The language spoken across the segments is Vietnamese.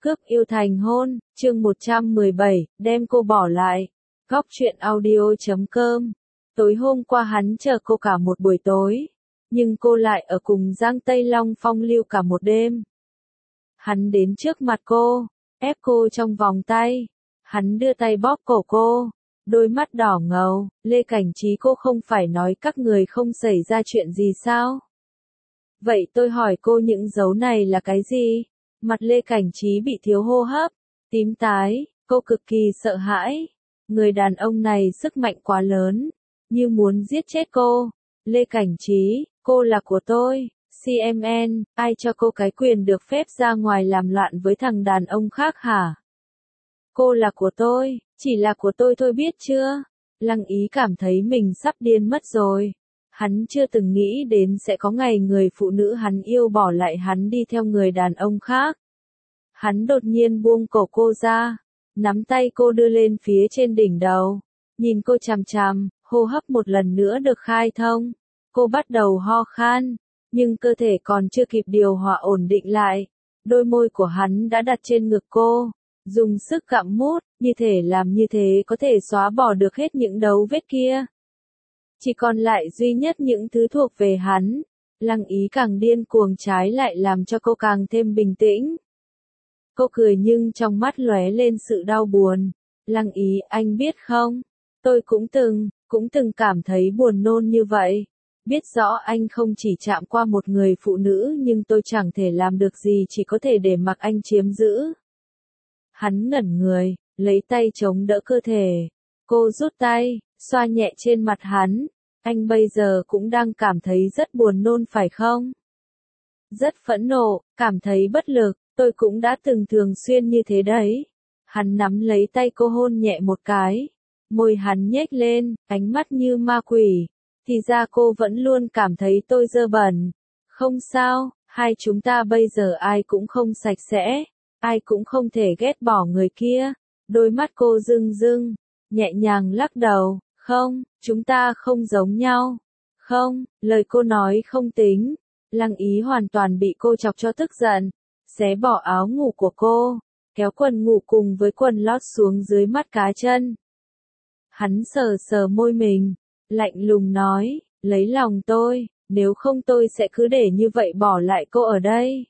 Cướp yêu thành hôn, chương 117, đem cô bỏ lại. Góc truyện audio.com. Tối hôm qua hắn chờ cô cả một buổi tối, nhưng cô lại ở cùng Giang Tây Long phong lưu cả một đêm. Hắn đến trước mặt cô, ép cô trong vòng tay. Hắn đưa tay bóp cổ cô, đôi mắt đỏ ngầu. Lê Cảnh Trí, cô không phải nói các người không xảy ra chuyện gì sao? Vậy tôi hỏi cô, những dấu này là cái gì? Mặt Lê Cảnh Trí bị thiếu hô hấp, tím tái, cô cực kỳ sợ hãi. Người đàn ông này sức mạnh quá lớn, như muốn giết chết cô. Lê Cảnh Trí, cô là của tôi. CMN, ai cho cô cái quyền được phép ra ngoài làm loạn với thằng đàn ông khác hả? Cô là của tôi, chỉ là của tôi thôi, biết chưa? Lăng Ý cảm thấy mình sắp điên mất rồi. Hắn chưa từng nghĩ đến sẽ có ngày người phụ nữ hắn yêu bỏ lại hắn đi theo người đàn ông khác. Hắn đột nhiên buông cổ cô ra, nắm tay cô đưa lên phía trên đỉnh đầu, nhìn cô chằm chằm, hô hấp một lần nữa được khai thông. Cô bắt đầu ho khan, nhưng cơ thể còn chưa kịp điều hòa ổn định lại. Đôi môi của hắn đã đặt trên ngực cô, dùng sức gặm mút, như thể làm như thế có thể xóa bỏ được hết những dấu vết kia. Chỉ còn lại duy nhất những thứ thuộc về hắn. Lăng Ý càng điên cuồng trái lại làm cho cô càng thêm bình tĩnh. Cô cười nhưng trong mắt lóe lên sự đau buồn. Lăng Ý, anh biết không? Tôi cũng từng cảm thấy buồn nôn như vậy. Biết rõ anh không chỉ chạm qua một người phụ nữ nhưng tôi chẳng thể làm được gì, chỉ có thể để mặc anh chiếm giữ. Hắn ngẩn người, lấy tay chống đỡ cơ thể. Cô rút tay, xoa nhẹ trên mặt hắn. Anh bây giờ cũng đang cảm thấy rất buồn nôn phải không? Rất phẫn nộ, cảm thấy bất lực, tôi cũng đã từng thường xuyên như thế đấy. Hắn nắm lấy tay cô hôn nhẹ một cái. Môi hắn nhếch lên, ánh mắt như ma quỷ. Thì ra cô vẫn luôn cảm thấy tôi dơ bẩn. Không sao, hai chúng ta bây giờ ai cũng không sạch sẽ. Ai cũng không thể ghét bỏ người kia. Đôi mắt cô rưng rưng, nhẹ nhàng lắc đầu. Không, chúng ta không giống nhau. Không, lời cô nói không tính. Lăng Ý hoàn toàn bị cô chọc cho tức giận. Xé bỏ áo ngủ của cô, kéo quần ngủ cùng với quần lót xuống dưới mắt cá chân. Hắn sờ sờ môi mình, lạnh lùng nói, lấy lòng tôi, nếu không tôi sẽ cứ để như vậy bỏ lại cô ở đây.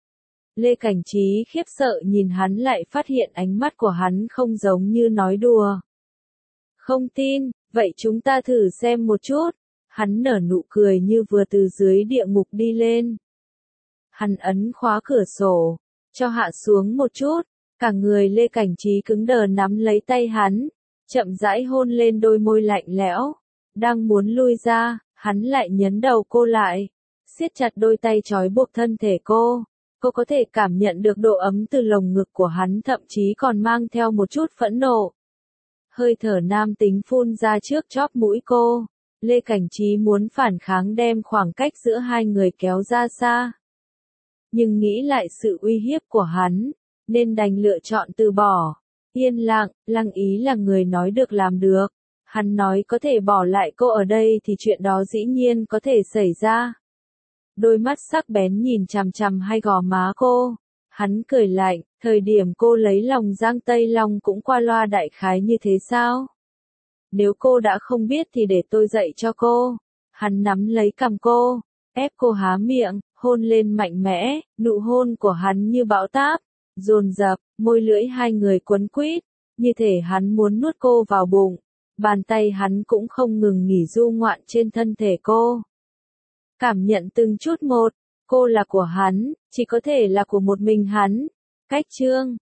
Lê Cảnh Trí khiếp sợ nhìn hắn, lại phát hiện ánh mắt của hắn không giống như nói đùa. Không tin, vậy chúng ta thử xem một chút. Hắn nở nụ cười như vừa từ dưới địa ngục đi lên. Hắn ấn khóa cửa sổ, cho hạ xuống một chút. Cả người Lê Cảnh Trí cứng đờ nắm lấy tay hắn, chậm rãi hôn lên đôi môi lạnh lẽo. Đang muốn lui ra, hắn lại nhấn đầu cô lại, siết chặt đôi tay trói buộc thân thể cô. Cô có thể cảm nhận được độ ấm từ lồng ngực của hắn, thậm chí còn mang theo một chút phẫn nộ. Hơi thở nam tính phun ra trước chóp mũi cô. Lê Cảnh Trí muốn phản kháng, đem khoảng cách giữa hai người kéo ra xa. Nhưng nghĩ lại sự uy hiếp của hắn, nên đành lựa chọn từ bỏ. Yên lặng, Lăng Ý là người nói được làm được. Hắn nói có thể bỏ lại cô ở đây thì chuyện đó dĩ nhiên có thể xảy ra. Đôi mắt sắc bén nhìn chằm chằm hai gò má cô. Hắn cười lạnh, thời điểm cô lấy lòng Giang Tây Long cũng qua loa đại khái như thế sao? Nếu cô đã không biết thì để tôi dạy cho cô. Hắn nắm lấy cằm cô, ép cô há miệng, hôn lên mạnh mẽ. Nụ hôn của hắn như bão táp, dồn dập, môi lưỡi hai người quấn quýt, như thể hắn muốn nuốt cô vào bụng. Bàn tay hắn cũng không ngừng nghỉ du ngoạn trên thân thể cô. Cảm nhận từng chút một, cô là của hắn, chỉ có thể là của một mình hắn. Cách chương